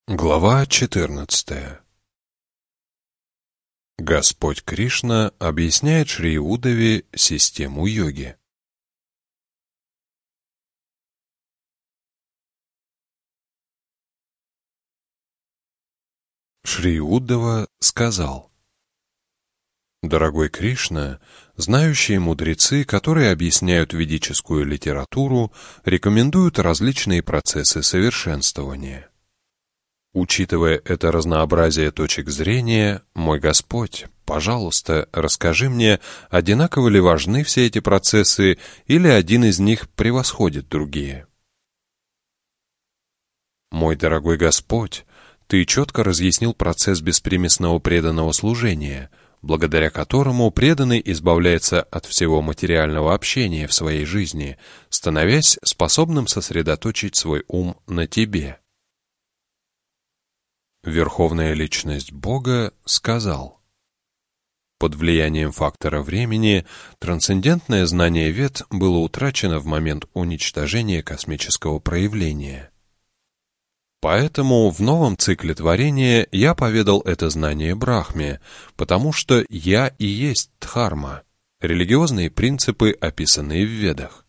Глава 14. Господь Кришна объясняет Шри Уддаве систему йоги. Шри Уддава сказал: «Дорогой Кришна, знающие мудрецы, которые объясняют ведическую литературу, рекомендуют различные процессы совершенствования. Учитывая это разнообразие точек зрения, мой Господь, пожалуйста, расскажи мне, одинаково ли важны все эти процессы или один из них превосходит другие? Мой дорогой Господь, Ты четко разъяснил процесс беспримесного преданного служения, благодаря которому преданный избавляется от всего материального общения в своей жизни, становясь способным сосредоточить свой ум на Тебе. Верховная Личность Бога сказал: под влиянием фактора времени трансцендентное знание Вед было утрачено в момент уничтожения космического проявления. Поэтому в новом цикле творения я поведал это знание Брахме, потому что я и есть Дхарма, религиозные принципы, описанные в Ведах.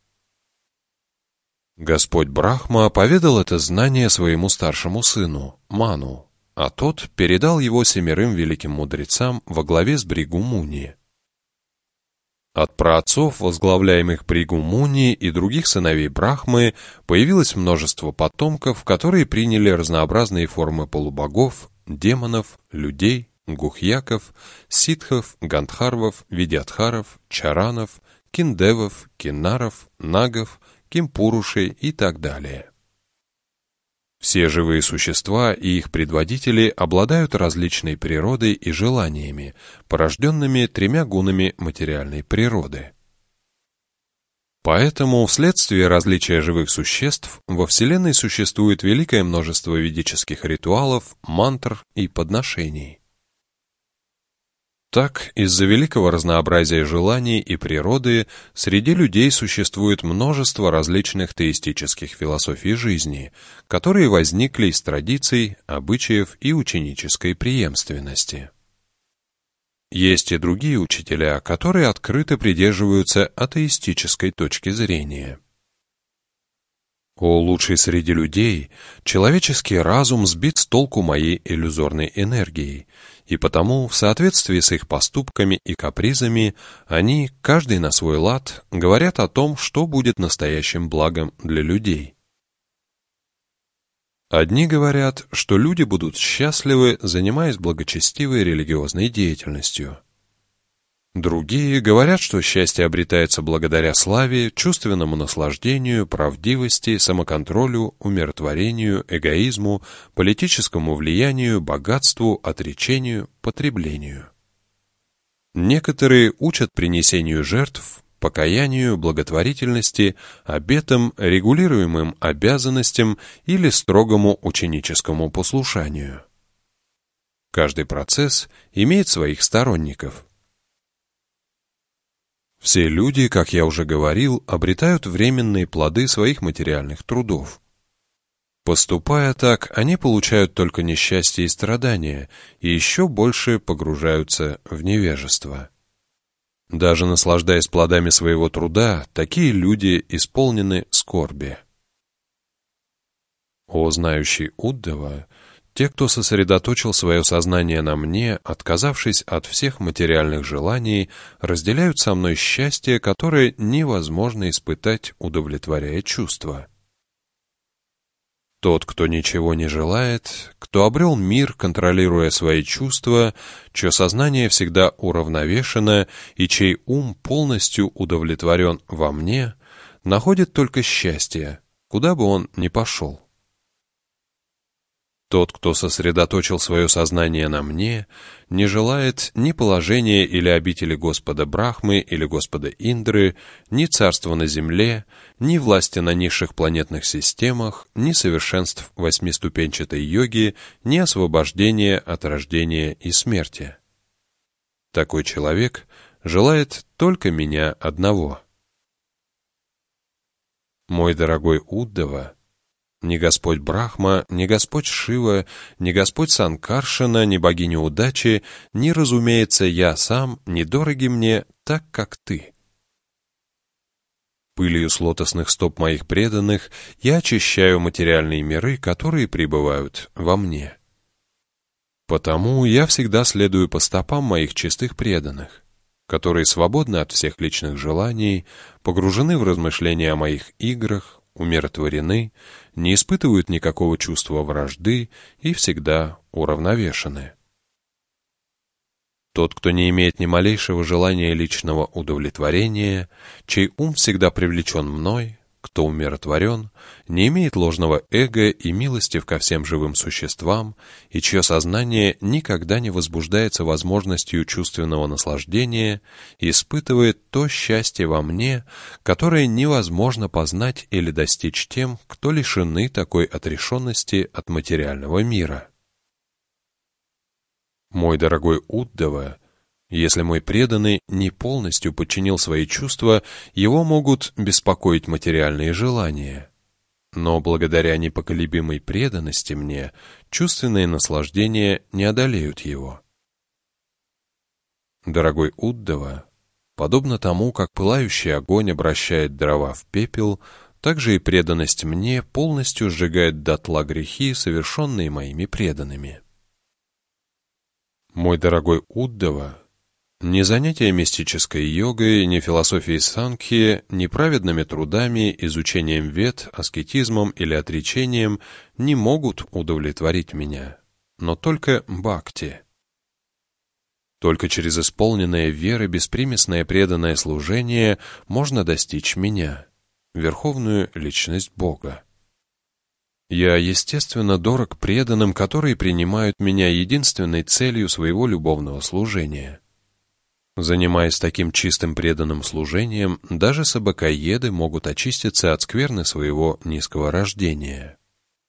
Господь Брахма поведал это знание своему старшему сыну, Ману, а тот передал его 7 великим мудрецам во главе с Бригу Муни. От праотцов, возглавляемых Бригу Муни и других сыновей Брахмы, появилось множество потомков, которые приняли разнообразные формы полубогов, демонов, людей, гухьяков, ситхов, гандхарвов, видьядхаров, чаранов, киндевов, кинаров, нагов, кимпурушей и так далее. Все живые существа и их предводители обладают различной природой и желаниями, порожденными 3 гунами материальной природы. Поэтому вследствие различия живых существ во Вселенной существует великое множество ведических ритуалов, мантр и подношений. Так, из-за великого разнообразия желаний и природы среди людей существует множество различных теистических философий жизни, которые возникли из традиций, обычаев и ученической преемственности. Есть и другие учителя, которые открыто придерживаются атеистической точки зрения. О лучший среди людей, человеческий разум сбит с толку моей иллюзорной энергией, и потому, в соответствии с их поступками и капризами, они, каждый на свой лад, говорят о том, что будет настоящим благом для людей. Одни говорят, что люди будут счастливы, занимаясь благочестивой религиозной деятельностью. Другие говорят, что счастье обретается благодаря славе, чувственному наслаждению, правдивости, самоконтролю, умиротворению, эгоизму, политическому влиянию, богатству, отречению, потреблению. Некоторые учат принесению жертв, покаянию, благотворительности, обетам, регулируемым обязанностям или строгому ученическому послушанию. Каждый процесс имеет своих сторонников. Все люди, как я уже говорил, обретают временные плоды своих материальных трудов. Поступая так, они получают только несчастье и страдания, и еще больше погружаются в невежество. Даже наслаждаясь плодами своего труда, такие люди исполнены скорби. О знающий Уддава, те, кто сосредоточил свое сознание на мне, отказавшись от всех материальных желаний, разделяют со мной счастье, которое невозможно испытать, удовлетворяя чувства. Тот, кто ничего не желает, кто обрел мир, контролируя свои чувства, чье сознание всегда уравновешено и чей ум полностью удовлетворен во мне, находит только счастье, куда бы он ни пошел. Тот, кто сосредоточил свое сознание на мне, не желает ни положения или обители Господа Брахмы или Господа Индры, ни царства на земле, ни власти на низших планетных системах, ни совершенств 8-ступенчатой йоги, ни освобождения от рождения и смерти. Такой человек желает только меня одного. Мой дорогой Уддава, Ни Господь Брахма, ни Господь Шива, ни Господь Санкаршана, ни богиня удачи, ни, разумеется, я сам, не дороги мне так, как ты. Пылью с лотосных стоп моих преданных я очищаю материальные миры, которые пребывают во мне. Потому я всегда следую по стопам моих чистых преданных, которые свободны от всех личных желаний, погружены в размышления о моих играх, умиротворены, не испытывают никакого чувства вражды и всегда уравновешены. Тот, кто не имеет ни малейшего желания личного удовлетворения, чей ум всегда привлечен мной, кто умиротворен, не имеет ложного эго и милостив ко всем живым существам, и чье сознание никогда не возбуждается возможностью чувственного наслаждения, испытывает то счастье во мне, которое невозможно познать или достичь тем, кто лишены такой отрешенности от материального мира. Мой дорогой Уддава, если мой преданный не полностью подчинил свои чувства, его могут беспокоить материальные желания. Но благодаря непоколебимой преданности мне, чувственные наслаждения не одолеют его. Дорогой Уддава, подобно тому, как пылающий огонь обращает дрова в пепел, так же и преданность мне полностью сжигает дотла грехи, совершенные моими преданными. Мой дорогой Уддава, ни занятия мистической йогой, ни философией санкхи, ни праведными трудами, изучением вед, аскетизмом или отречением не могут удовлетворить меня, но только бхакти. Только через исполненное веры беспримесное преданное служение можно достичь меня, верховную личность Бога. Я, естественно, дорог преданным, которые принимают меня единственной целью своего любовного служения. Занимаясь таким чистым преданным служением, даже собакоеды могут очиститься от скверны своего низкого рождения.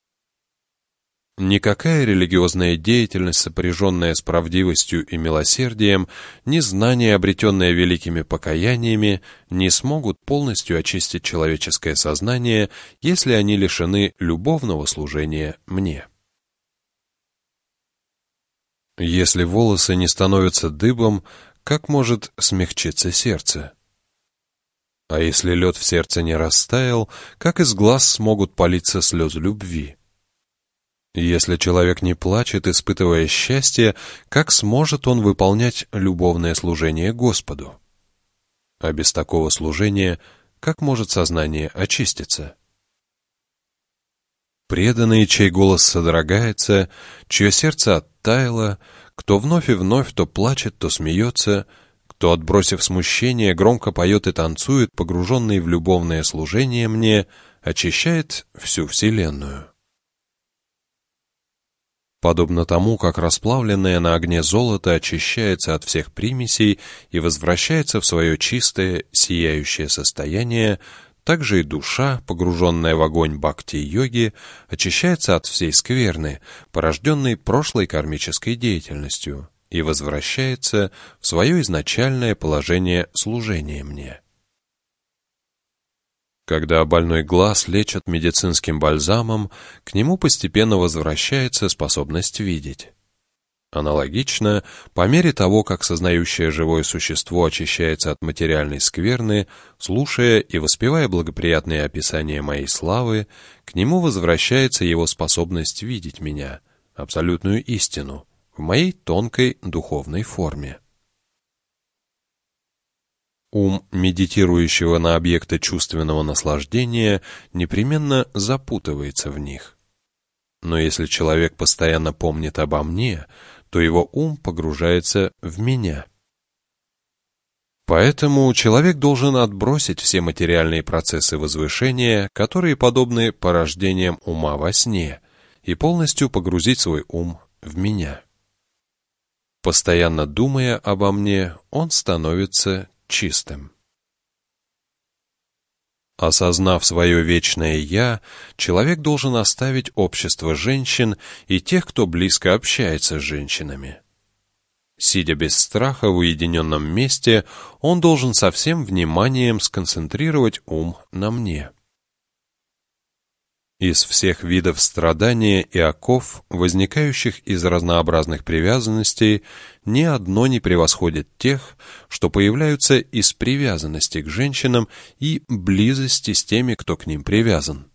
Никакая религиозная деятельность, сопряженная с правдивостью и милосердием, ни знания, обретенные великими покаяниями, не смогут полностью очистить человеческое сознание, если они лишены любовного служения мне. Если волосы не становятся дыбом, как может смягчиться сердце? А если лед в сердце не растаял, как из глаз смогут палиться слезы любви? Если человек не плачет, испытывая счастье, как сможет он выполнять любовное служение Господу? А без такого служения, как может сознание очиститься? Преданные, чей голос содрогается, чье сердце оттаяло, кто вновь и вновь то плачет, то смеется, кто, отбросив смущение, громко поет и танцует, погруженный в любовное служение мне, очищает всю вселенную. Подобно тому, как расплавленное на огне золото очищается от всех примесей и возвращается в свое чистое, сияющее состояние, так же и душа, погруженная в огонь бхакти-йоги, очищается от всей скверны, порожденной прошлой кармической деятельностью, и возвращается в свое изначальное положение служения мне. Когда больной глаз лечат медицинским бальзамом, к нему постепенно возвращается способность видеть. Аналогично, по мере того, как сознающее живое существо очищается от материальной скверны, слушая и воспевая благоприятные описания моей славы, к нему возвращается его способность видеть меня, абсолютную истину, в моей тонкой духовной форме. Ум медитирующего на объекты чувственного наслаждения непременно запутывается в них. Но если человек постоянно помнит обо мне, то его ум погружается в меня. Поэтому человек должен отбросить все материальные процессы возвышения, которые подобны порождениям ума во сне, и полностью погрузить свой ум в меня. Постоянно думая обо мне, он становится чистым. Осознав свое вечное «я», человек должен оставить общество женщин и тех, кто близко общается с женщинами. Сидя без страха в уединенном месте, он должен со всем вниманием сконцентрировать ум на мне. Из всех видов страдания и оков, возникающих из разнообразных привязанностей, ни одно не превосходит тех, что появляются из привязанности к женщинам и близости с теми, кто к ним привязан.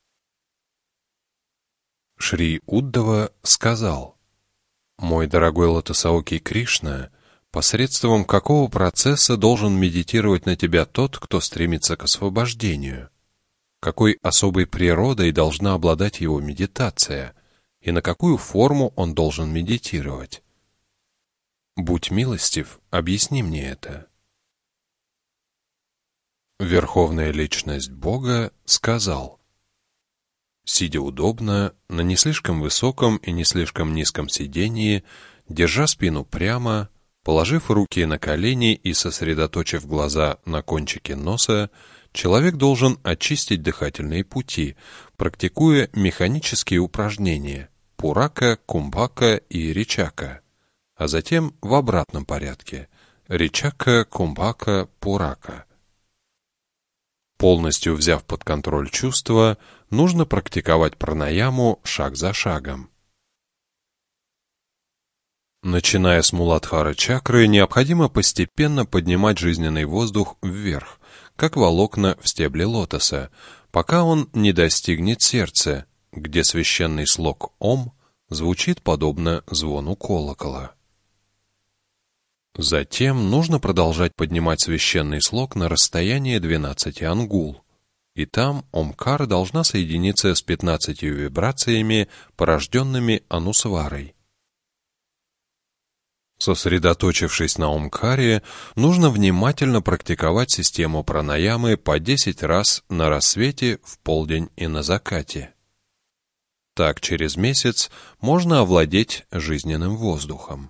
Шри Уддава сказал: «Мой дорогой Лотосаоки Кришна, посредством какого процесса должен медитировать на тебя тот, кто стремится к освобождению? Какой особой природой должна обладать его медитация, и на какую форму он должен медитировать? Будь милостив, объясни мне это». Верховная Личность Бога сказал: «Сидя удобно, на не слишком высоком и не слишком низком сидении, держа спину прямо, положив руки на колени и сосредоточив глаза на кончике носа, человек должен очистить дыхательные пути, практикуя механические упражнения пурака, кумбака и ричака, а затем в обратном порядке ричака, кумбака, пурака. Полностью взяв под контроль чувства, нужно практиковать пранаяму шаг за шагом. Начиная с Муладхара чакры, необходимо постепенно поднимать жизненный воздух вверх, как волокна в стебле лотоса, пока он не достигнет сердца, где священный слог «Ом» звучит подобно звону колокола. Затем нужно продолжать поднимать священный слог на расстояние 12 ангул, и там Омкара должна соединиться с 15 вибрациями, порожденными анусварой. Сосредоточившись на Омкаре, нужно внимательно практиковать систему пранаямы по 10 раз на рассвете, в полдень и на закате. Так через месяц можно овладеть жизненным воздухом.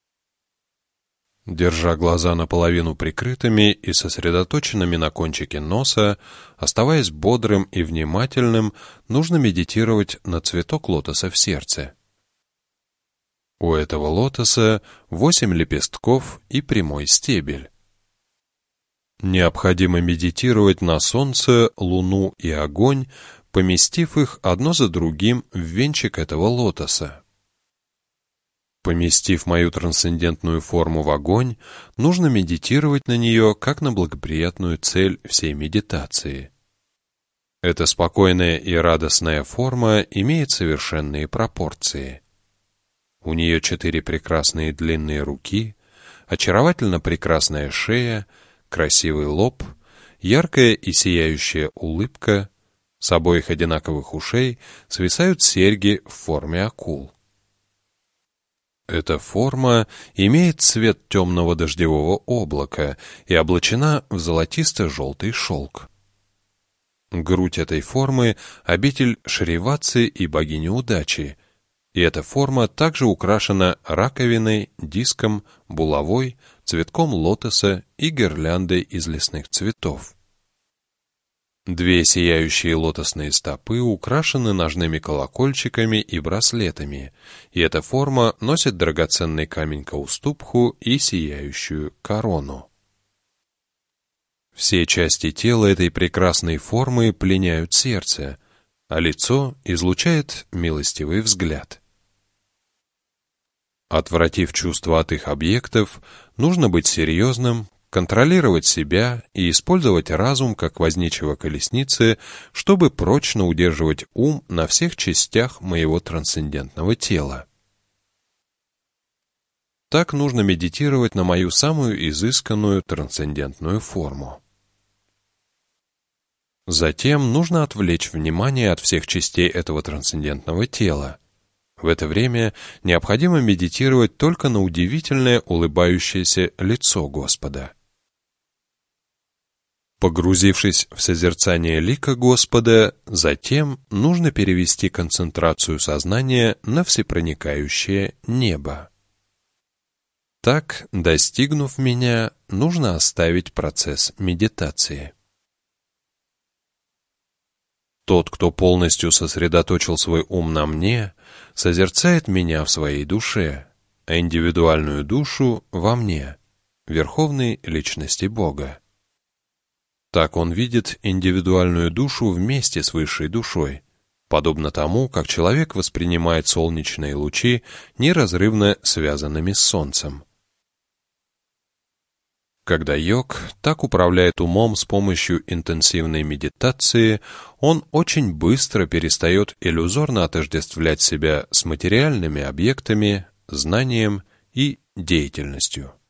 Держа глаза наполовину прикрытыми и сосредоточенными на кончике носа, оставаясь бодрым и внимательным, нужно медитировать на цветок лотоса в сердце. У этого лотоса 8 лепестков и прямой стебель. Необходимо медитировать на солнце, луну и огонь, поместив их одно за другим в венчик этого лотоса. Поместив мою трансцендентную форму в огонь, нужно медитировать на нее как на благоприятную цель всей медитации. Эта спокойная и радостная форма имеет совершенные пропорции. У нее 4 прекрасные длинные руки, очаровательно прекрасная шея, красивый лоб, яркая и сияющая улыбка, с обоих одинаковых ушей свисают серьги в форме акул. Эта форма имеет цвет темного дождевого облака и облачена в золотисто-желтый шелк. Грудь этой формы — обитель Шриватсы и богини удачи, и эта форма также украшена раковиной, диском, булавой, цветком лотоса и гирляндой из лесных цветов. 2 сияющие лотосные стопы украшены ножными колокольчиками и браслетами, и эта форма носит драгоценный камень каустубху и сияющую корону. Все части тела этой прекрасной формы пленяют сердце, а лицо излучает милостивый взгляд. Отвратив чувства от их объектов, нужно быть серьезным, контролировать себя и использовать разум как возничего колесницы, чтобы прочно удерживать ум на всех частях моего трансцендентного тела. Так нужно медитировать на мою самую изысканную трансцендентную форму. Затем нужно отвлечь внимание от всех частей этого трансцендентного тела. В это время необходимо медитировать только на удивительное улыбающееся лицо Господа. Погрузившись в созерцание лика Господа, затем нужно перевести концентрацию сознания на всепроникающее небо. Так, достигнув меня, нужно оставить процесс медитации. Тот, кто полностью сосредоточил свой ум на мне, созерцает меня в своей душе, а индивидуальную душу во мне, Верховной Личности Бога. Так он видит индивидуальную душу вместе с высшей душой, подобно тому, как человек воспринимает солнечные лучи неразрывно связанными с солнцем. Когда йог так управляет умом с помощью интенсивной медитации, он очень быстро перестает иллюзорно отождествлять себя с материальными объектами, знанием и деятельностью.